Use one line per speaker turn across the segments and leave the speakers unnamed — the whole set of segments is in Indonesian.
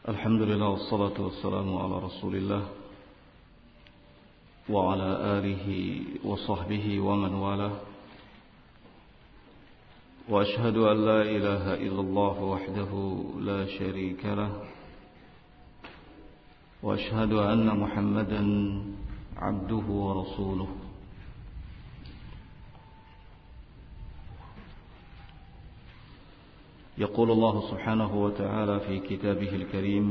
Alhamdulillah wassalatu wassalamu ala Rasulillah wa ala alihi wa sahbihi wa man walah. Wa ashhadu an la ilaha illallah wahdahu la sharika lah. Wa ashhadu anna Muhammadan abduhu wa rasuluh. يقول الله سبحانه وتعالى في كتابه الكريم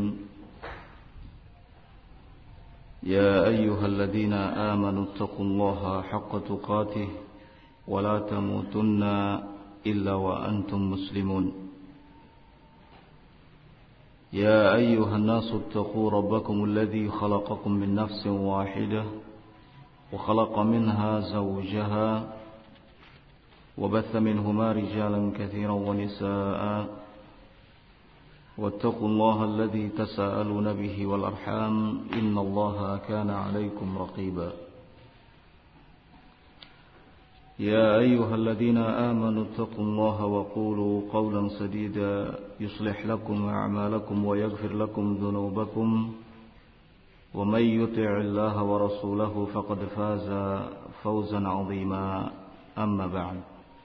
يا أيها الذين آمنوا اتقوا الله حق تقاته ولا تموتن إلا وأنتم مسلمون يا أيها الناس اتقوا ربكم الذي خلقكم من نفس واحدة وخلق منها زوجها وبث منهما رجالا كثيرا ونساء واتقوا الله الذي تساءلون به والأرحام إن الله كان عليكم رقيبا يا أيها الذين آمنوا اتقوا الله وقولوا قولا سديدا يصلح لكم أعمالكم ويغفر لكم ذنوبكم ومن يطع الله ورسوله فقد فاز فوزا عظيما أما بعد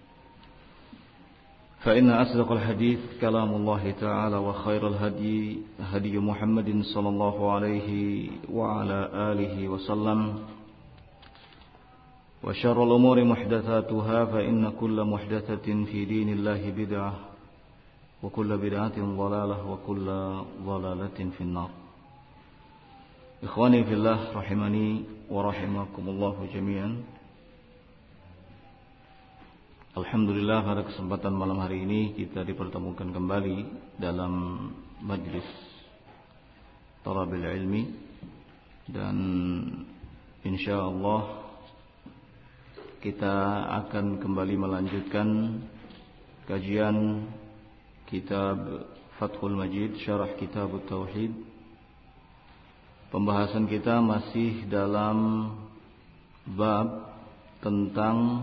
فإن أصدق الحديث كلام الله تعالى وخير الهدي هدي محمد صلى الله عليه وعلى آله وسلم وشر الأمور محدثاتها فإن كل محدثة في دين الله بدعة وكل بدعة ضلالة وكل ضلالة في النار. إخواني في الله رحمني ورحمكم الله جميعا. Alhamdulillah, pada kesempatan malam hari ini kita dipertemukan kembali dalam majlis Thalabil Ilmi, dan insyaallah kita akan kembali melanjutkan kajian kitab Fathul Majid Syarah Kitab Tauhid. Pembahasan kita masih dalam bab tentang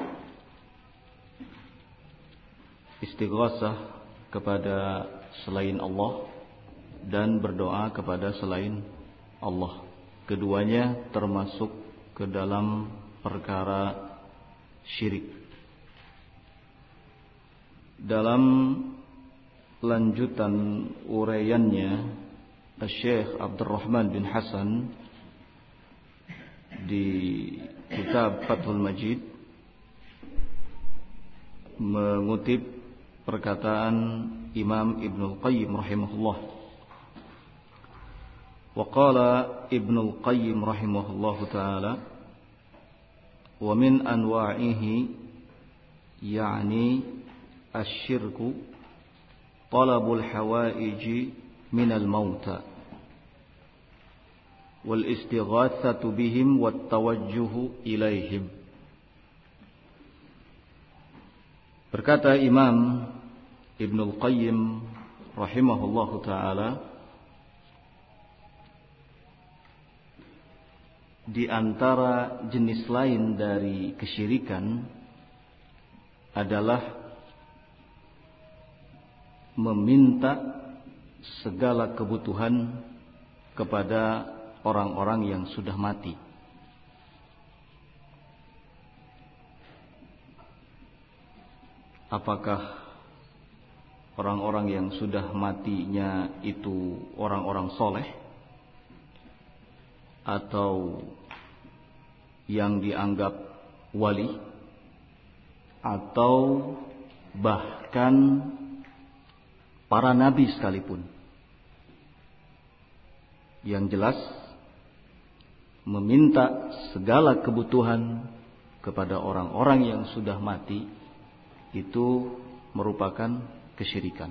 istighasah kepada selain Allah dan berdoa kepada selain Allah. Keduanya termasuk ke dalam perkara syirik. Dalam lanjutan uraiannya, Syekh Abdurrahman bin Hasan di kitab Fathul Majid mengutip perkataan Imam Ibnul Qayyim rahimahullah. Wa qala Ibnul Qayyim rahimahullahu ta'ala, wa min anwa'ihi yani asyirku talabul hawaiji minal mauta wal istighatsatu bihim wat tawajjuhu ilaihim. Berkata Imam Ibnul Qayyim rahimahullahu ta'ala, di antara jenis lain dari kesyirikan adalah meminta segala kebutuhan kepada orang-orang yang sudah mati. Apakah orang-orang yang sudah matinya itu orang-orang soleh, atau yang dianggap wali, atau bahkan para nabi sekalipun? Yang jelas, meminta segala kebutuhan kepada orang-orang yang sudah mati itu merupakan kesyirikan.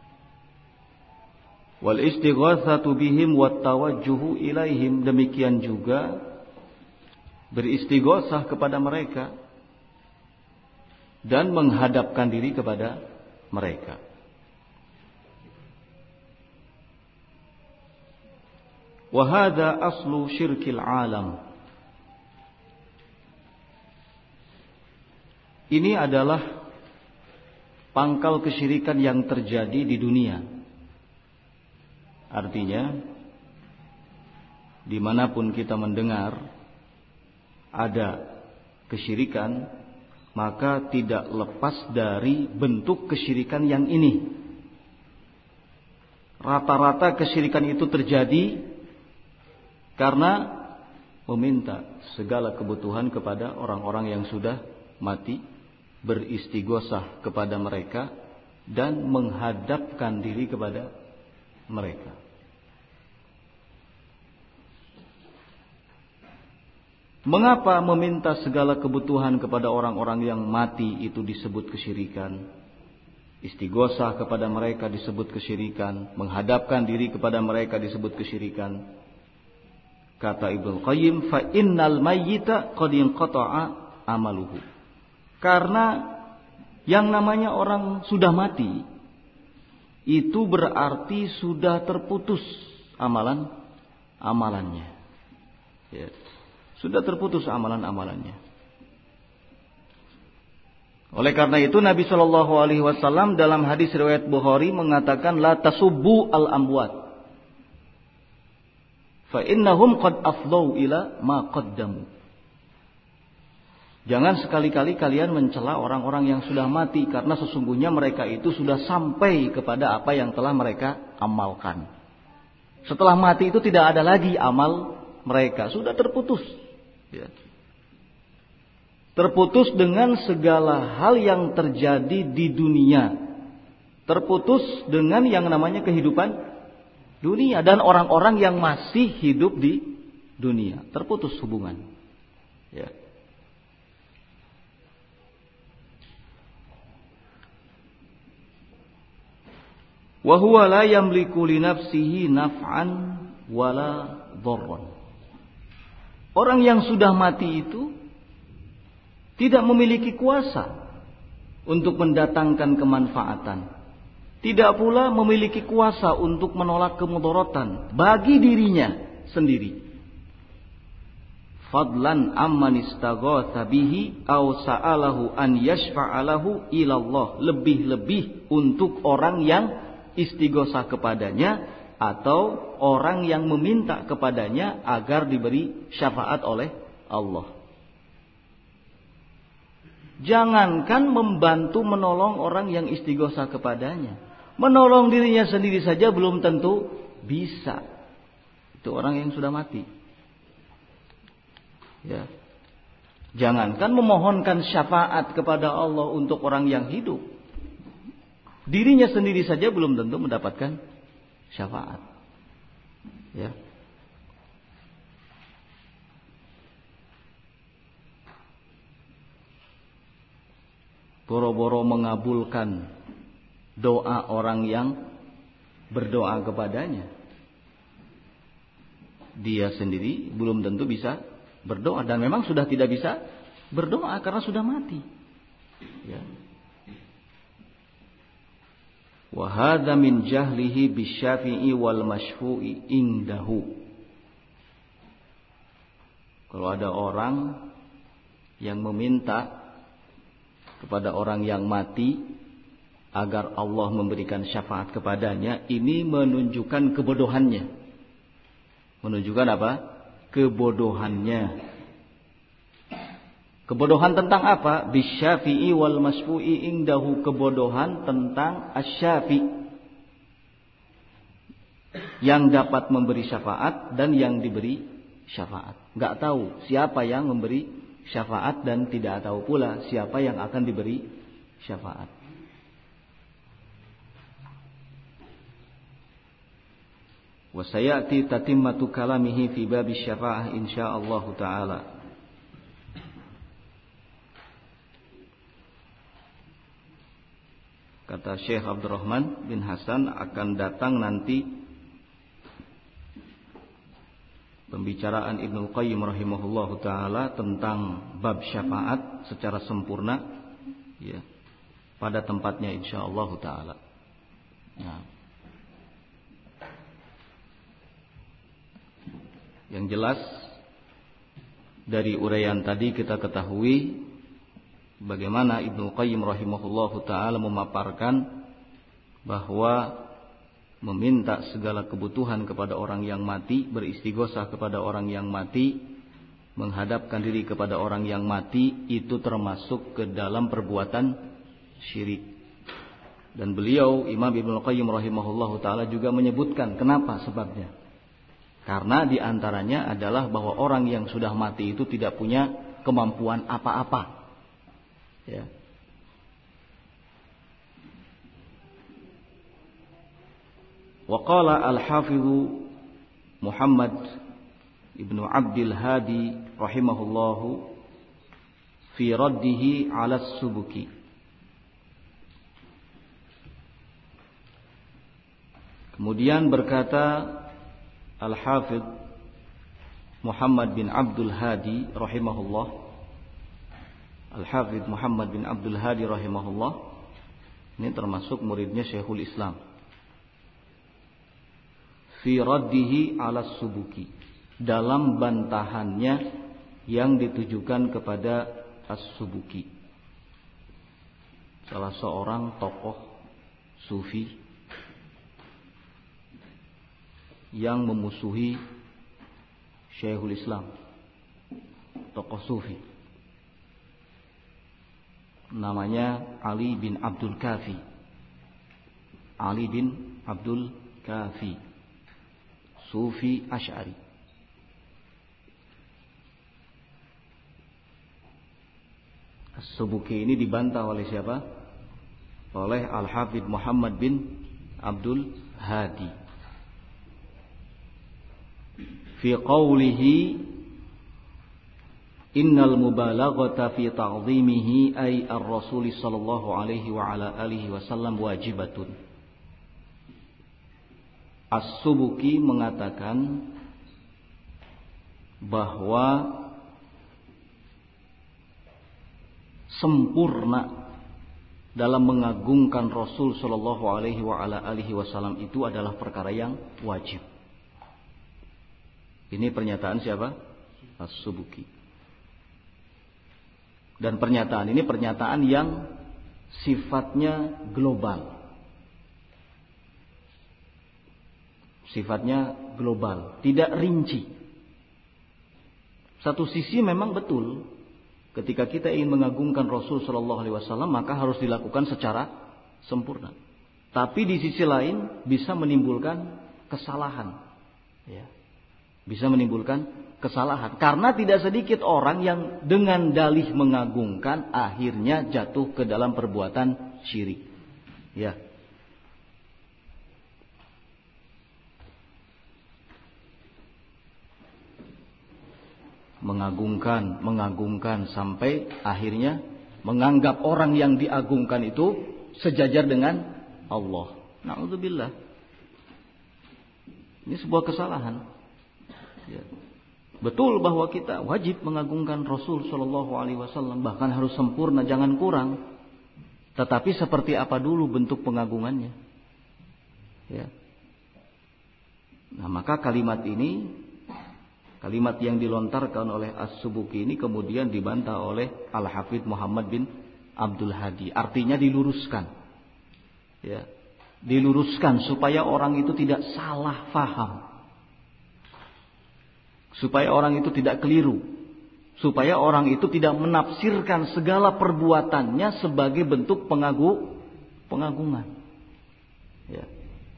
Wal istighatsatu bihim wat tawajjuhu ilaihim, demikian juga beristighosah kepada mereka dan menghadapkan diri kepada mereka. Wa hadza aslu syirkil alam. Ini adalah pangkal kesyirikan yang terjadi di dunia. Artinya, dimanapun kita mendengar ada kesyirikan, maka tidak lepas dari bentuk kesyirikan yang ini. Rata-rata kesyirikan itu terjadi karena meminta segala kebutuhan kepada orang-orang yang sudah mati, beristighosah kepada mereka, dan menghadapkan diri kepada mereka. Mengapa meminta segala kebutuhan kepada orang-orang yang mati itu disebut kesyirikan? Istighosah kepada mereka disebut kesyirikan, menghadapkan diri kepada mereka disebut kesyirikan. Kata Ibnu Qayyim, fa innal mayyita qad inqata'a amaluhu. Karena yang namanya orang sudah mati itu berarti sudah terputus amalannya. Ya. Sudah terputus amalannya. Oleh karena itu Nabi Shallallahu Alaihi Wasallam dalam hadis riwayat Bukhari mengatakan, la tasubbu al amwat, fa innahum qad afdau ila ma qaddamu. Jangan sekali-kali kalian mencela orang-orang yang sudah mati, karena sesungguhnya mereka itu sudah sampai kepada apa yang telah mereka amalkan. Setelah mati itu tidak ada lagi amal mereka, sudah terputus. Ya. Terputus dengan segala hal yang terjadi di dunia. Terputus dengan yang namanya kehidupan dunia dan orang-orang yang masih hidup di dunia. Terputus hubungan. Ya. Wa huwa la yamliku li nafsihi naf'an wala dharran. Orang yang sudah mati itu tidak memiliki kuasa untuk mendatangkan kemanfaatan. Tidak pula memiliki kuasa untuk menolak kemudaratan bagi dirinya sendiri. Fadlan amman istaghatha bihi aw sa'alahu an yashfa'alahu ilallah. Lebih-lebih untuk orang yang istighosah kepadanya atau orang yang meminta kepadanya agar diberi syafaat oleh Allah. Jangankan membantu menolong orang yang istighosah kepadanya, menolong dirinya sendiri saja belum tentu bisa. Itu orang yang sudah mati. Ya. Jangankan memohonkan syafaat kepada Allah untuk orang yang hidup, dirinya sendiri saja belum tentu mendapatkan syafaat. Ya. Boro-boro mengabulkan doa orang yang berdoa kepadanya, dia sendiri belum tentu bisa berdoa, dan memang sudah tidak bisa berdoa karena sudah mati. Ya. Wa hadza min jahlihi bisyafi'i wal masyfu'i indahu. Kalau ada orang yang meminta kepada orang yang mati agar Allah memberikan syafaat kepadanya, ini menunjukkan kebodohannya. Menunjukkan apa? Kebodohannya. Kebodohan tentang apa? Bisyafi'i wal masfu'i indahu. Kebodohan tentang asy-syafi', yang dapat memberi syafaat dan yang diberi syafaat. Enggak tahu siapa yang memberi syafaat dan tidak tahu pula siapa yang akan diberi syafaat. Wa sayati tatimmatu kalamihi fi bab asy-syafa'ah insyaallah taala. Kata Syekh Abdurrahman bin Hasan, akan datang nanti pembicaraan Ibnu Qayyim rahimahullahu taala tentang bab syafaat secara sempurna, ya, pada tempatnya insyaallah taala. Nah, yang jelas dari uraian tadi kita ketahui bagaimana Ibnu Qayyim rahimahullahu taala memaparkan bahwa meminta segala kebutuhan kepada orang yang mati, beristighosah kepada orang yang mati, menghadapkan diri kepada orang yang mati, itu termasuk ke dalam perbuatan syirik. Dan beliau Imam Ibnu Qayyim rahimahullahu taala juga menyebutkan kenapa sebabnya. Karena diantaranya adalah bahwa orang yang sudah mati itu tidak punya kemampuan apa-apa. Ya. Wa qala al-Hafidz Muhammad Ibnu Abdul Hadi rahimahullahu fi raddihi 'ala as-Subuki. Kemudian berkata Al-Hafidz Muhammad bin Abdul Hadi rahimahullah, Al-Hafidz Muhammad bin Abdul Hadi rahimahullah, ini termasuk muridnya Syekhul Islam, fi raddihi 'ala as-Subuki, dalam bantahannya yang ditujukan kepada As-Subuki, salah seorang tokoh sufi yang memusuhi Syekhul Islam, tokoh sufi, namanya Ali bin Abdul Kafi. Ali bin Abdul Kafi, sufi Asy'ari. As-Subuki ini dibantah oleh siapa? Oleh Al-Hafidz Muhammad bin Abdul Hadi. Fi qawlihi innal mubalaghata fi ta'zimihi ay ar-rasul sallallahu alaihi wa ala alihi wasallam wajibatun. As-Subuki mengatakan bahwa sempurna dalam mengagungkan Rasul sallallahu alaihi wa ala alihi wasallam itu adalah perkara yang wajib. Ini pernyataan siapa? As-Subuki. Dan pernyataan ini pernyataan yang sifatnya global. Sifatnya global, tidak rinci. Satu sisi memang betul, ketika kita ingin mengagungkan Rasul sallallahu alaihi wasallam maka harus dilakukan secara sempurna. Tapi di sisi lain bisa menimbulkan kesalahan. Ya. Bisa menimbulkan kesalahan. Karena tidak sedikit orang yang dengan dalih mengagungkan akhirnya jatuh ke dalam perbuatan syirik. Ya. Mengagungkan sampai akhirnya menganggap orang yang diagungkan itu sejajar dengan Allah. Na'udzubillah. Ini sebuah kesalahan. Ya. Betul bahwa kita wajib mengagungkan Rasul sallallahu alaihi wasallam, bahkan harus sempurna, jangan kurang. Tetapi seperti apa dulu bentuk pengagungannya? Ya. Nah, maka kalimat ini, kalimat yang dilontarkan oleh As-Subuki ini kemudian dibantah oleh Al-Hafidz Muhammad bin Abdul Hadi. Artinya diluruskan. Ya. Diluruskan supaya orang itu tidak salah faham. Supaya orang itu tidak keliru. Supaya orang itu tidak menafsirkan segala perbuatannya sebagai bentuk pengagungan. Ya.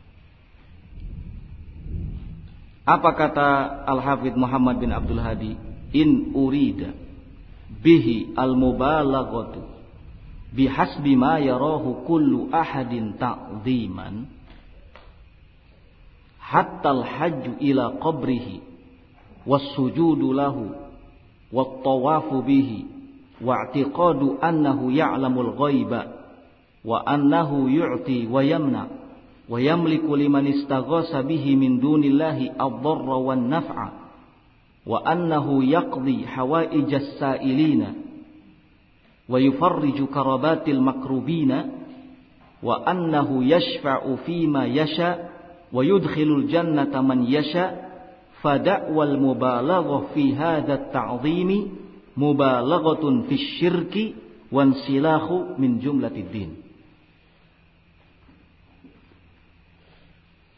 Apa kata Al-Hafidz Muhammad bin Abdul Hadi? In urida bihi al-mubalaghatu bihasbi ma yarahu kullu ahadin ta'ziman hatta al-hajju ila qabrihi was-sujudu lahu wat-tawafu bihi wa'tiqadu annahu ya'lamul ghaiba wa annahu yu'ti wa yamna wa yamliku liman istaghasa bihi min dunillahi ad-dharra wan naf'a wa annahu yaqdi hawaijas sa'ilina wa yufarriju karabatil makrubina wa annahu yashfa'u fima yasha wa yudkhilul jannata man yasha fada'wal mubalaghah fi hadha at-ta'zimi mubalaghatun fi syirki wan silahu min jumlatid din.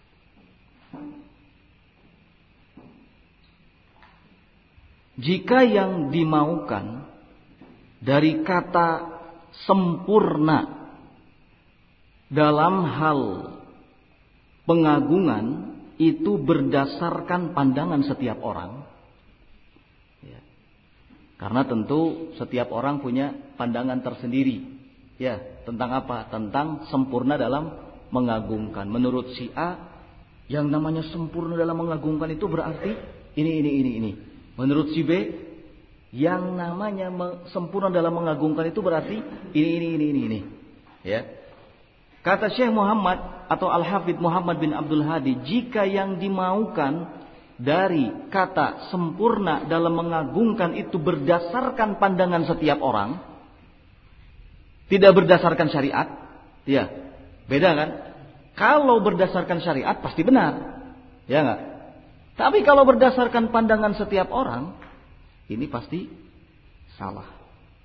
jika yang dimaukan dari kata sempurna dalam hal pengagungan itu berdasarkan pandangan setiap orang. Ya. Karena tentu setiap orang punya pandangan tersendiri. Ya, tentang apa? Tentang sempurna dalam mengagungkan. Menurut si A, yang namanya sempurna dalam mengagungkan itu berarti ini. Menurut si B, yang namanya sempurna dalam mengagungkan itu berarti ini. Ya. Kata Syekh Muhammad atau Al-Hafidh Muhammad bin Abdul Hadi, jika yang dimaukan dari kata sempurna dalam mengagungkan itu berdasarkan pandangan setiap orang, tidak berdasarkan syariat, ya, beda kan? Kalau berdasarkan syariat pasti benar, ya enggak? Tapi kalau berdasarkan pandangan setiap orang, ini pasti salah.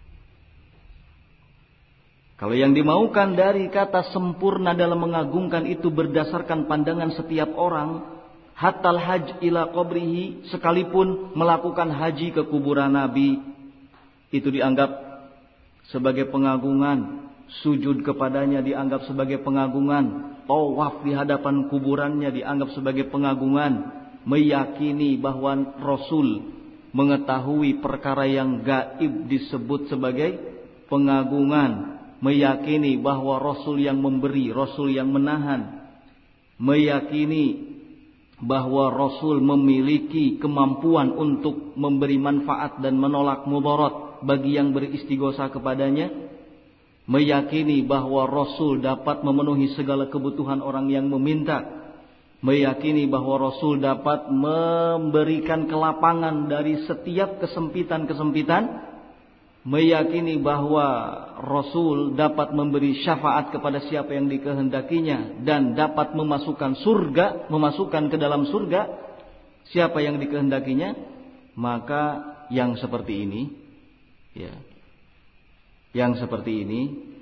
Kalau yang dimaukan dari kata sempurna dalam mengagungkan itu berdasarkan pandangan setiap orang, hatal haj ila qabrihi, sekalipun melakukan haji ke kuburan Nabi, itu dianggap sebagai pengagungan, sujud kepadanya dianggap sebagai pengagungan, tawaf di hadapan kuburannya dianggap sebagai pengagungan, meyakini bahwa Rasul mengetahui perkara yang gaib disebut sebagai pengagungan, meyakini bahwa Rasul yang memberi, Rasul yang menahan, meyakini bahwa Rasul memiliki kemampuan untuk memberi manfaat dan menolak mudarat bagi yang beristighosa kepadanya, meyakini bahwa Rasul dapat memenuhi segala kebutuhan orang yang meminta, meyakini bahwa Rasul dapat memberikan kelapangan dari setiap kesempitan-kesempitan, meyakini bahwa Rasul dapat memberi syafaat kepada siapa yang dikehendakinya dan dapat memasukkan ke dalam surga siapa yang dikehendakinya, maka yang seperti ini, ya, yang seperti ini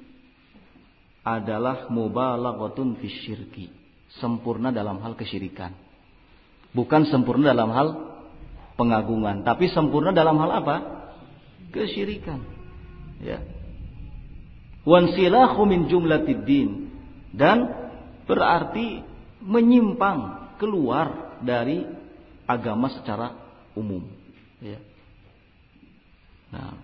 adalah mubalaghatun fisyirki, sempurna dalam hal kesyirikan. Bukan sempurna dalam hal pengagungan, tapi sempurna dalam hal apa? Kesyirikan. Ya. Wansilahu min jumlatid din, dan berarti menyimpang, keluar dari agama secara umum. Ya. Nah,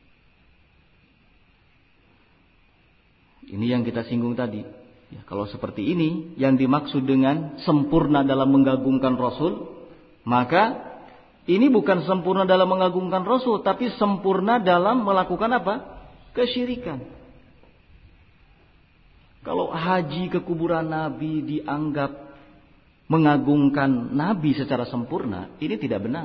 ini yang kita singgung tadi. Ya, kalau seperti ini yang dimaksud dengan sempurna dalam mengagungkan Rasul, maka ini bukan sempurna dalam mengagungkan Rasul, tapi sempurna dalam melakukan apa? Kesyirikan. Kalau haji ke kuburan Nabi dianggap mengagungkan Nabi secara sempurna, ini tidak benar.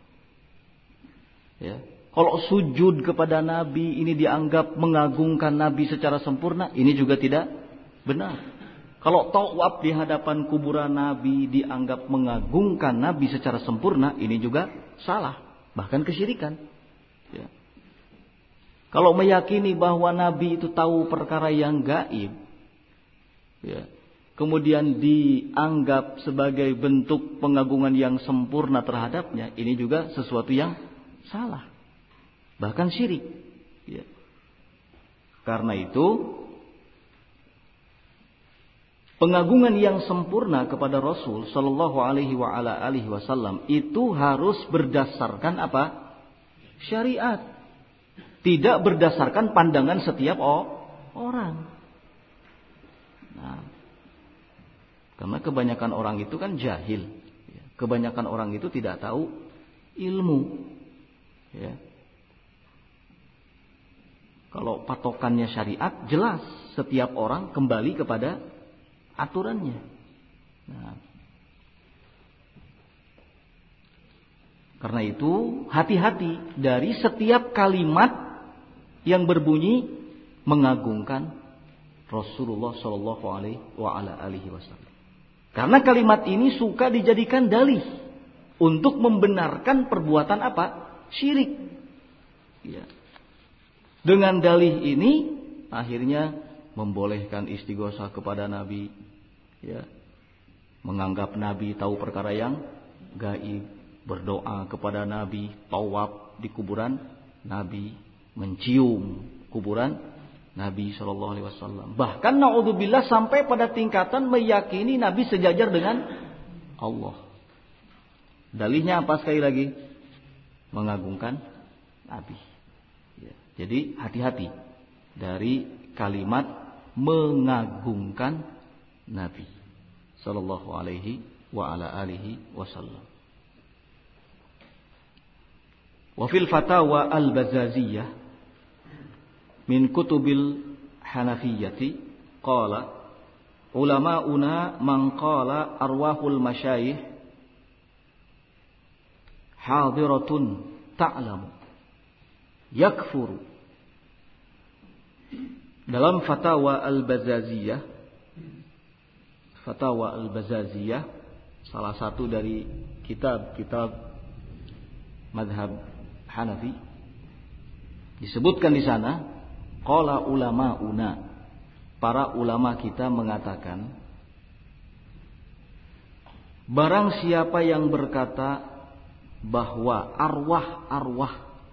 Ya. Kalau sujud kepada Nabi ini dianggap mengagungkan Nabi secara sempurna, ini juga tidak benar. Kalau tawaf di hadapan kuburan Nabi dianggap mengagungkan Nabi secara sempurna, ini juga salah, bahkan kesyirikan. Ya. Kalau meyakini bahwa Nabi itu tahu perkara yang gaib, ya, kemudian dianggap sebagai bentuk pengagungan yang sempurna terhadapnya, ini juga sesuatu yang salah, bahkan syirik. Ya. Karena itu, pengagungan yang sempurna kepada Rasul Sallallahu Alaihi Wasallam itu harus berdasarkan apa? Syariat, tidak berdasarkan pandangan setiap orang. Nah, karena kebanyakan orang itu kan jahil, kebanyakan orang itu tidak tahu ilmu. Ya. Kalau patokannya syariat, jelas setiap orang kembali kepada aturannya. Nah, karena itu hati-hati dari setiap kalimat yang berbunyi mengagungkan Rasulullah Shallallahu Alaihi Wasallam. Karena kalimat ini suka dijadikan dalih untuk membenarkan perbuatan apa? Syirik. Ya. Dengan dalih ini akhirnya membolehkan istighosa kepada Nabi, ya, menganggap Nabi tahu perkara yang gaib, berdoa kepada Nabi, tawaf di kuburan Nabi, mencium kuburan Nabi Shallallahu Alaihi Wasallam. Bahkan naudzubillah sampai pada tingkatan meyakini Nabi sejajar dengan Allah. Dalihnya apa sekali lagi? Mengagungkan Nabi. Ya, jadi hati-hati dari kalimat mengagungkan Nabi Sallallahu Alaihi wa ala alihi wasallam. Wa fil fatawa al-Bazaziyah min kutubil Hanafiyyati qala ulama'una man qala arwahul masyayikh hadiratun ta'lamu yakfuru. Dalam fatwa al-Bazaziyah, fatwa al-Bazaziyah salah satu dari kitab-kitab mazhab Hanafi, disebutkan di sana qala ulama'una, para ulama kita mengatakan, barang siapa yang berkata bahwa arwah-arwah,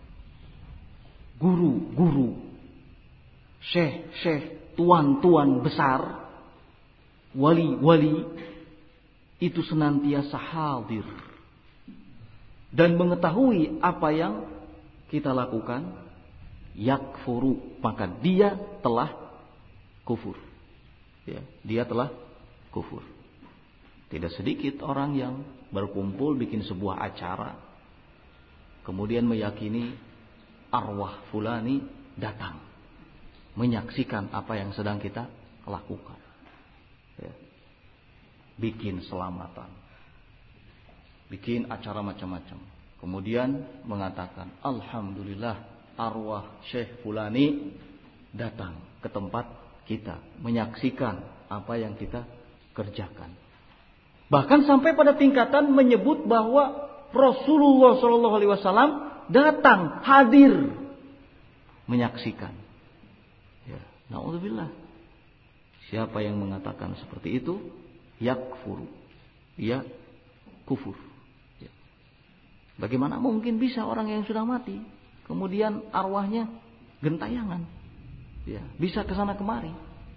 guru-guru, syekh-syekh, tuan-tuan besar, wali-wali itu senantiasa hadir dan mengetahui apa yang kita lakukan, yakfuru, maka dia telah kufur. Ya, dia telah kufur. Tidak sedikit orang yang berkumpul bikin sebuah acara, kemudian meyakini arwah fulani datang menyaksikan apa yang sedang kita lakukan. Ya. Bikin selamatan, bikin acara macam-macam, kemudian mengatakan alhamdulillah arwah Syekh fulani datang ke tempat kita menyaksikan apa yang kita kerjakan. Bahkan sampai pada tingkatan menyebut bahwa Rasulullah SAW datang, hadir, menyaksikan. Ya, naudzubillah. Siapa yang mengatakan seperti itu, yakfuru, ia kufur. Ya. Bagaimana mungkin bisa orang yang sudah mati, kemudian arwahnya gentayangan, ya, bisa kesana kemari?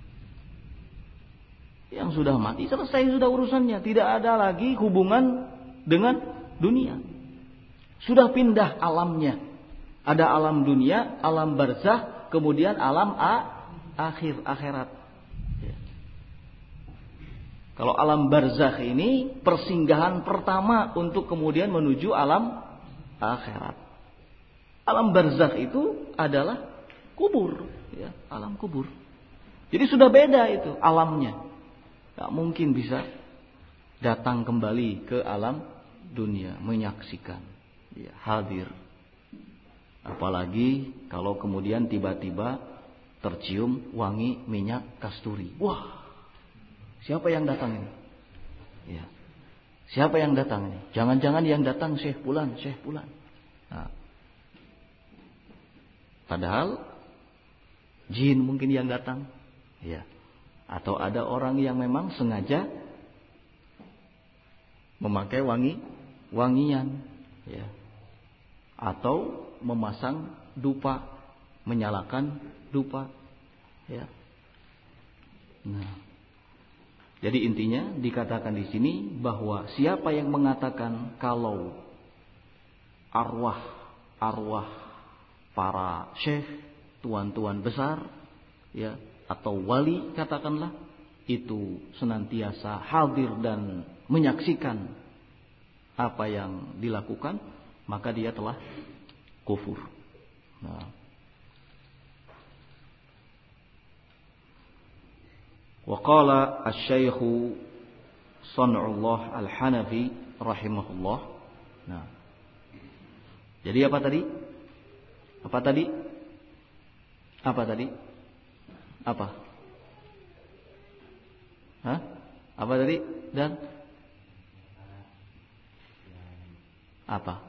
Yang sudah mati selesai sudah urusannya, tidak ada lagi hubungan dengan dunia. Sudah pindah alamnya. Ada alam dunia, alam barzakh, kemudian alam akhirat. Ya. Kalau alam barzakh ini persinggahan pertama untuk kemudian menuju alam akhirat. Alam barzakh itu adalah kubur, ya, alam kubur. Jadi sudah beda itu alamnya. Tak mungkin bisa datang kembali ke alam dunia menyaksikan, ya, hadir. Apalagi kalau kemudian tiba-tiba tercium wangi minyak kasturi. Wah, siapa yang datang ini? Ya, siapa yang datang ini? Jangan-jangan yang datang Syekh Fulan, Syekh Fulan. Nah, padahal jin mungkin yang datang, ya. Atau ada orang yang memang sengaja memakai wangian, ya. Atau memasang dupa, menyalakan dupa, ya. Nah, jadi intinya dikatakan di sini bahwa siapa yang mengatakan kalau arwah para syekh, tuan-tuan besar, ya, atau wali katakanlah, itu senantiasa hadir dan menyaksikan apa yang dilakukan, maka dia telah kufur. Nah. Wa qala asy-syaikh San'ullah Al-Hanafi rahimahullah. Nah. Jadi apa tadi? Apa tadi? Apa tadi? Apa? Hah? Apa tadi? Dan apa?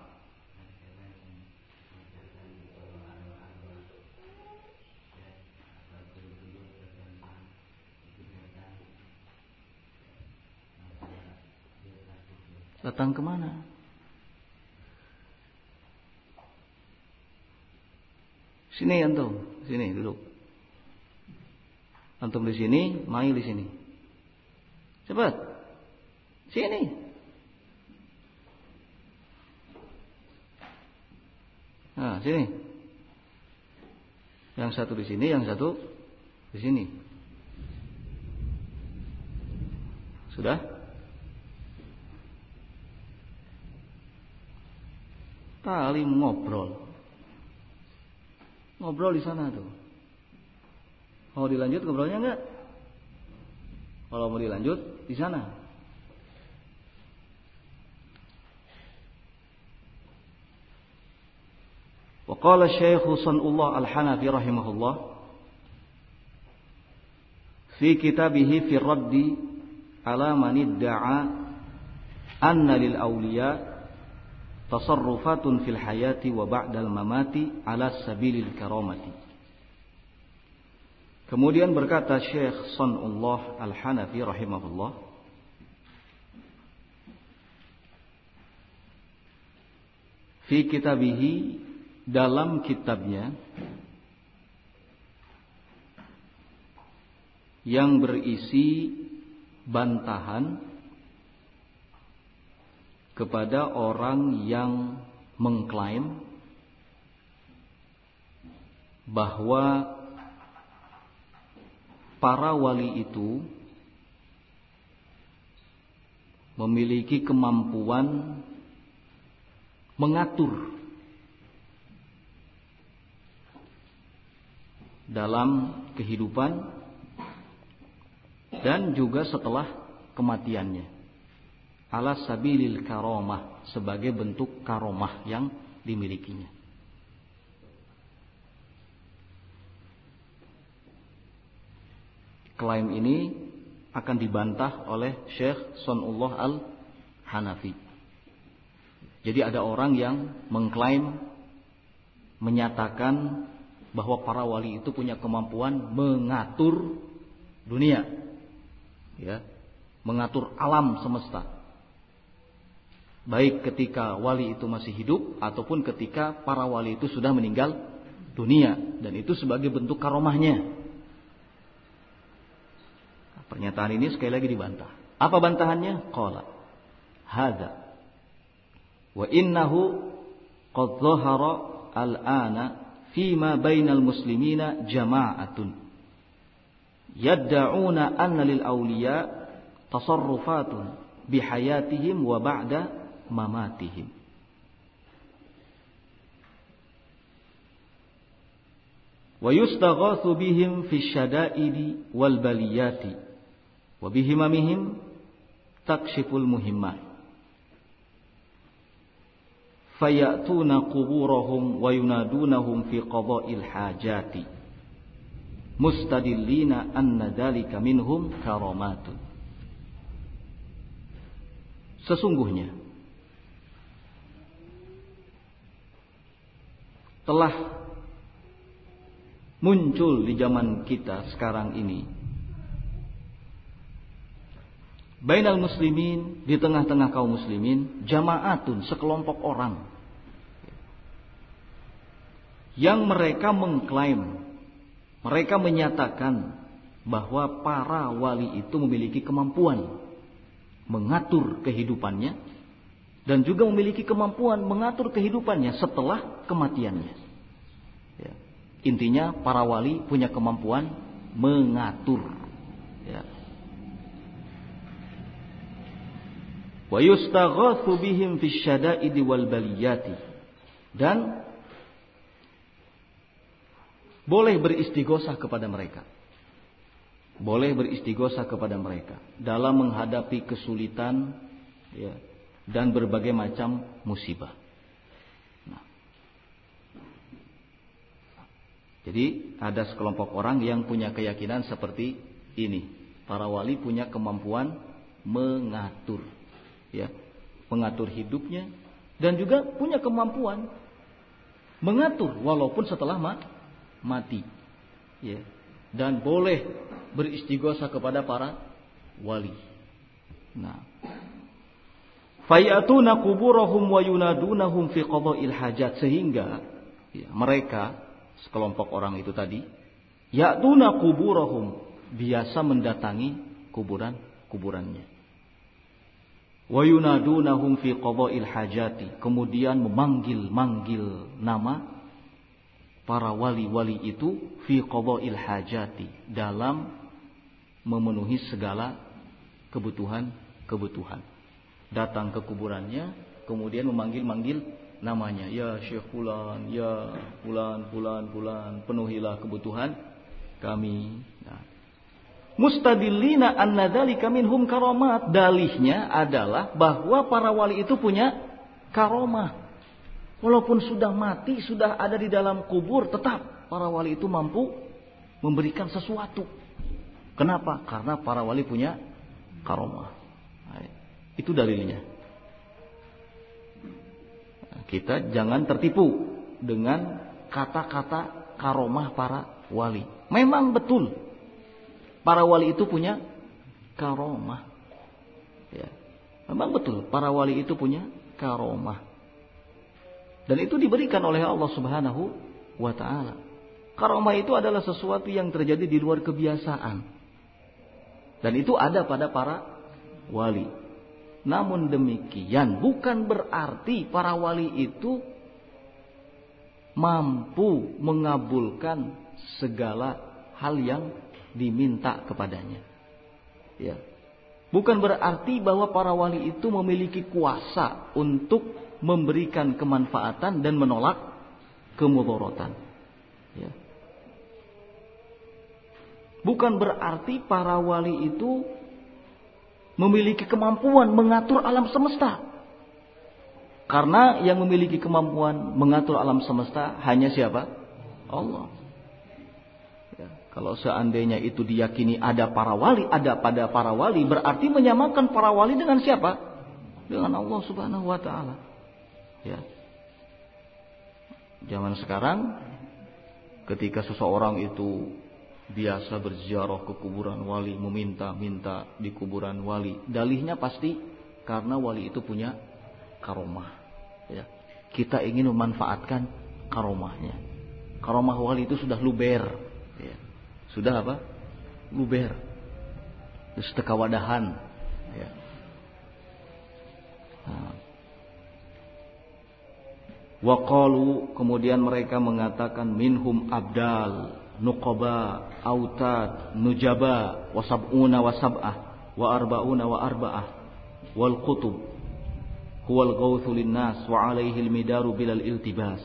Datang kemana? Sini antum, sini duduk. Antum di sini, Mai di sini. Cepat. Sini. Nah, sini. Yang satu di sini, yang satu di sini. Sudah? Talim ngobrol. Ngobrol di sana tuh. Mau dilanjut ngobrolnya enggak? Kalau mau dilanjut di sana. Wa qala Syekh Sanullah Al-Hanafi rahimahullah fi kitabih fi raddi ala man idda'a anna lil awliya tasarrufatun fil hayati wa ba'dal mamati ala sabilil karamati. Kemudian berkata Syekh Sanullah Al-Hanafi rahimahullah, fi kitabihi, dalam kitabnya yang berisi bantahan kepada orang yang mengklaim bahwa para wali itu memiliki kemampuan mengatur dalam kehidupan dan juga setelah kematiannya. Ala sabilil karamah, sebagai bentuk karomah yang dimilikinya. Klaim ini akan dibantah oleh Syekh Sanullah Al-Hanafi. Jadi ada orang yang mengklaim, menyatakan bahwa para wali itu punya kemampuan mengatur dunia, ya, mengatur alam semesta. Baik ketika wali itu masih hidup ataupun ketika para wali itu sudah meninggal dunia, dan itu sebagai bentuk karomahnya. Pernyataan ini sekali lagi dibantah. Apa bantahannya? Qala hadza wa innahu qad dhahara al-ana fima bainal muslimina jama'atun yadda'una anna lil awliya tasarrufatun bihayatihim wa ba'da mamatihim. Wa yustaghathu bihim fi syada'idi wal baliyati wa bihimamihim takshiful muhimmat. Fayatuna quburahum wa yunadunahum fi qada'il hajati mustadillina anna dhalika minhum karamatun. Sesungguhnya telah muncul di zaman kita sekarang ini bainal muslimin, di tengah-tengah kaum muslimin, jama'atun, sekelompok orang yang mereka mengklaim, mereka menyatakan bahwa para wali itu memiliki kemampuan mengatur kehidupannya dan juga memiliki kemampuan mengatur kehidupannya setelah kematiannya. Ya. Intinya para wali punya kemampuan mengatur. Ya. Wa yustaghatsu bihim fis syada'idi wal baliyati, dan boleh beristighosah kepada mereka. Boleh beristighosah kepada mereka dalam menghadapi kesulitan, ya, dan berbagai macam musibah. Nah, jadi ada sekelompok orang yang punya keyakinan seperti ini. Para wali punya kemampuan mengatur, ya, mengatur hidupnya, dan juga punya kemampuan mengatur walaupun setelah mati, ya, dan boleh beristighosah kepada para wali. Nah, fayatuna quburahum wa yunadunahum fi qada'il hajat, sehingga ya, mereka sekelompok orang itu tadi, ya'tuna quburahum, biasa mendatangi kuburannya. Wa yunadunahum fi qada'il hajati, kemudian memanggil nama para wali-wali itu fi qada'il hajati, dalam memenuhi segala kebutuhan. Datang ke kuburannya, kemudian memanggil namanya, ya Syekh Fulan, ya Fulan, penuhilah kebutuhan kami. Nah, mustadillina anna dzalika minhum karamat, dalihnya adalah bahwa para wali itu punya karomah. Walaupun sudah mati, sudah ada di dalam kubur, tetap para wali itu mampu memberikan sesuatu. Kenapa? Karena para wali punya karomah. Itu dalilnya. Kita jangan tertipu dengan kata-kata karomah para wali. Memang betul para wali itu punya karomah. Ya. Memang betul para wali itu punya karomah. Dan itu diberikan oleh Allah Subhanahu wa ta'ala. Karomah itu adalah sesuatu yang terjadi di luar kebiasaan. Dan itu ada pada para wali. Namun demikian bukan berarti para wali itu mampu mengabulkan segala hal yang diminta kepadanya. Ya. Bukan berarti bahwa para wali itu memiliki kuasa untuk memberikan kemanfaatan dan menolak kemudaratan. Ya. Bukan berarti para wali itu memiliki kemampuan mengatur alam semesta. Karena yang memiliki kemampuan mengatur alam semesta hanya siapa? Allah. Ya, kalau seandainya itu diyakini ada pada para wali, berarti menyamakan para wali dengan siapa? Dengan Allah Subhanahu wa ta'ala. Ya. Zaman sekarang, ketika seseorang itu biasa berziarah ke kuburan wali, meminta-minta di kuburan wali, dalihnya pasti karena wali itu punya karomah. Ya. Kita ingin memanfaatkan karomahnya. Karomah wali itu sudah luber. Ya. Sudah apa? Luber. Terus tekawadahan. Ya. Waqalu, kemudian mereka mengatakan minhum abdal, nuqaba, autad, nujaba, wasab'una wasab'ah, wa arba'una wa arba'ah, wal qutub huwal ghawthu linnas wa alaihi al-midaru bilal iltibas.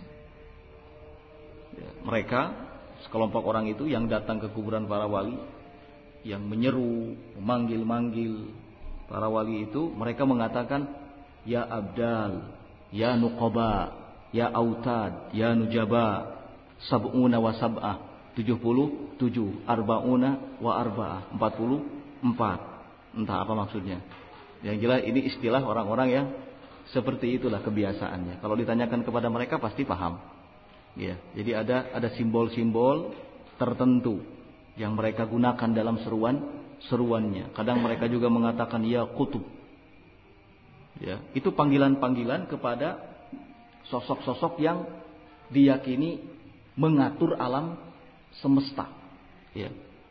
Ya, mereka sekelompok orang itu yang datang ke kuburan para wali, yang menyeru, memanggil para wali itu, mereka mengatakan ya abdal, ya nuqaba, ya autad, ya nujaba, sab'una wa sab'ah, 77, arba'una wa arba'ah, 44. Entah apa maksudnya. Yang jelas ini istilah orang-orang yang seperti itulah kebiasaannya. Kalau ditanyakan kepada mereka pasti paham. Ya, jadi ada simbol-simbol tertentu yang mereka gunakan dalam seruannya. Kadang mereka juga mengatakan ya qutub. Ya, itu panggilan-panggilan kepada sosok-sosok yang diyakini mengatur alam semesta. Ya.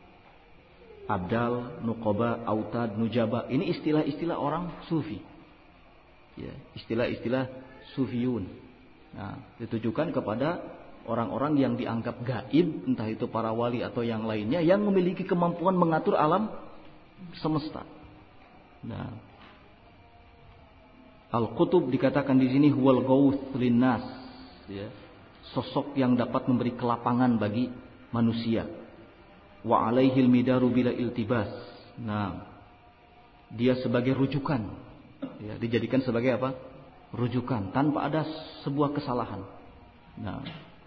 Abdal, nuqaba, autad, nujaba, ini istilah-istilah orang sufi. Ya, istilah-istilah sufiyun. Nah, ditujukan kepada orang-orang yang dianggap gaib, entah itu para wali atau yang lainnya, yang memiliki kemampuan mengatur alam semesta. Nah, al-qutub dikatakan di sini huwal ghawth linnas, ya. Sosok yang dapat memberi kelapangan bagi manusia. Wa alaihil midaru bila iltibas. Nah, dia sebagai rujukan. Ya, dijadikan sebagai apa? Rujukan tanpa ada sebuah kesalahan. Nah,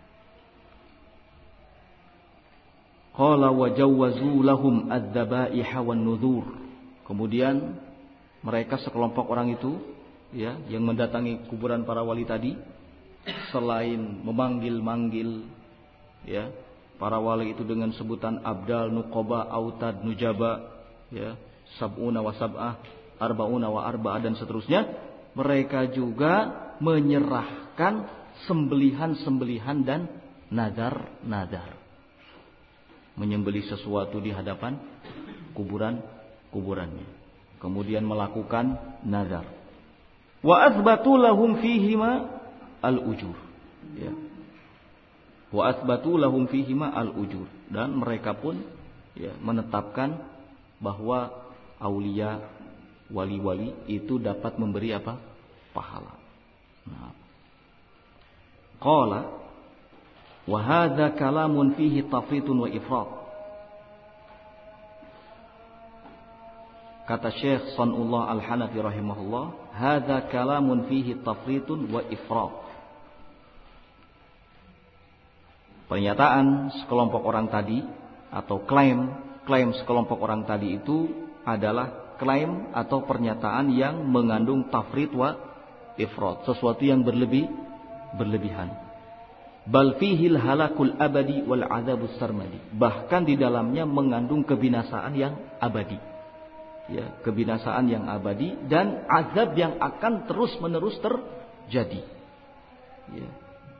qala wa jawwazu lahum adz-dzabaiha wan nudhur. Kemudian mereka sekelompok orang itu, ya, yang mendatangi kuburan para wali tadi, selain memanggil-manggil, ya, para wali itu dengan sebutan abdal, nuqaba, autad, nujaba, ya, sab'una wa sab'ah, arba'una wa arba'ah, dan seterusnya, mereka juga menyerahkan sembelihan-sembelihan dan nadar. Menyembelih sesuatu di hadapan kuburannya. Kemudian melakukan nadar. Wa athbatu lahum fihima al-ujur. Ya. Wa athbatu lahum fihima al-ujur. Dan mereka pun ya, menetapkan bahwa aulia, wali-wali itu dapat memberi apa? Pahala. Nah. Qala wa hadza kalamun fihi tafritun wa ifrat. Kata Syekh Sanullah Al-Hanafi rahimahullah, hadza kalamun fihi tafritun wa ifrat. Pernyataan sekelompok orang tadi atau klaim sekelompok orang tadi itu adalah klaim atau pernyataan yang mengandung tafrit wa ifrat, sesuatu yang berlebihan. Bal fihil halakul abadi wal adzabus sarmadi. Bahkan di dalamnya mengandung kebinasaan yang abadi. Ya, kebinasaan yang abadi dan azab yang akan terus-menerus terjadi. Ya.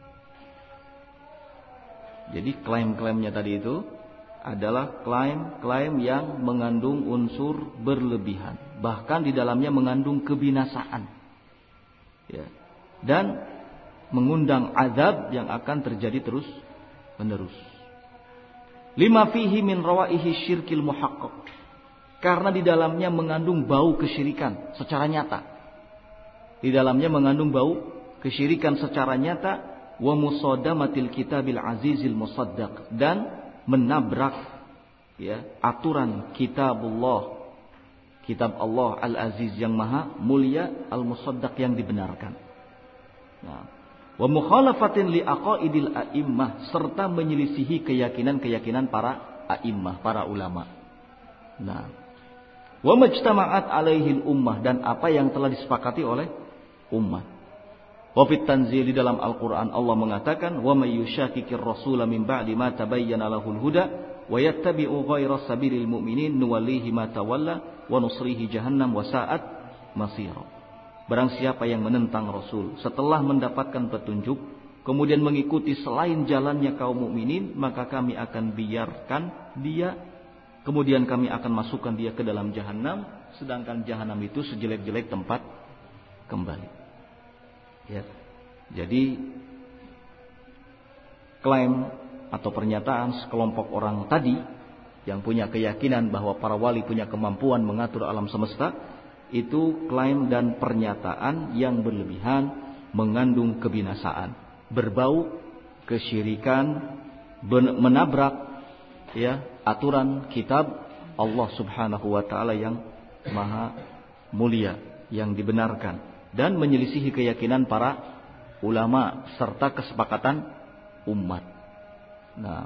Jadi klaim-klaimnya tadi itu adalah klaim-klaim yang mengandung unsur berlebihan, bahkan di dalamnya mengandung kebinasaan. Ya. Dan mengundang azab yang akan terjadi terus-menerus. Lima fihi min rawaihi syirkil muhaqqaq. Karena di dalamnya mengandung bau kesyirikan secara nyata. Di dalamnya mengandung bau kesyirikan secara nyata, wa musadamatil kitabil azizil musaddaq, dan menabrak ya aturan kitab Allah al-aziz yang maha mulia, al-musaddaq yang dibenarkan. Nah, wa mukhalafatin li aqaidil a'immah, serta menyelisihi keyakinan-keyakinan para a'immah, para ulama. Nah, wa majtama'at alaihi ummah, dan apa yang telah disepakati oleh ummah. Wa fit tanzil, di dalam Al-Qur'an Allah mengatakan, wa may yushaqiqir rasula min ba'di ma tabayyana lahul huda wa yattabi'u ghayra sabilil mu'minin nuwallihi ma tawalla wa nusrihi jahannam wa sa'at masira. Barang siapa yang menentang Rasul setelah mendapatkan petunjuk kemudian mengikuti selain jalannya kaum mukminin, maka kami akan biarkan dia, kemudian kami akan masukkan dia ke dalam jahanam, sedangkan jahanam itu sejelek-jelek tempat kembali. Ya. Jadi klaim atau pernyataan sekelompok orang tadi yang punya keyakinan bahwa para wali punya kemampuan mengatur alam semesta, itu klaim dan pernyataan yang berlebihan, mengandung kebinasaan, berbau kesyirikan, menabrak ya aturan kitab Allah Subhanahu wa taala yang maha mulia, yang dibenarkan, dan menyelisihi keyakinan para ulama serta kesepakatan umat. Nah,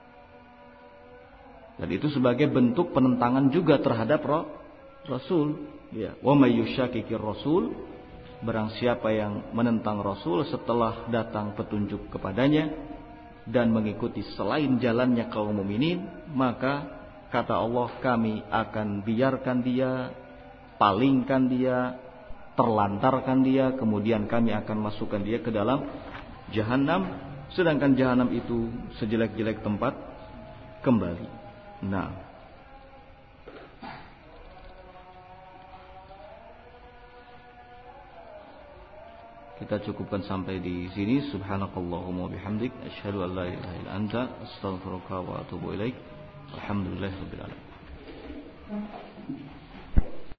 dan itu sebagai bentuk penentangan juga terhadap Rasul. Ya, wa may yushaqiqir rasul, barang siapa yang menentang Rasul setelah datang petunjuk kepadanya dan mengikuti selain jalannya kaum mukminin, maka kata Allah, kami akan biarkan dia, palingkan dia, terlantarkan dia, kemudian kami akan masukkan dia ke dalam jahanam, sedangkan jahanam itu sejelek-jelek tempat kembali. Nah, kita cukupkan sampai di sini. Subhanakallahumma bihamdik, asyhadu an la ilaha illa anta, astaghfiruka wa atubu ilaik. Alhamdulillahirabbil alamin.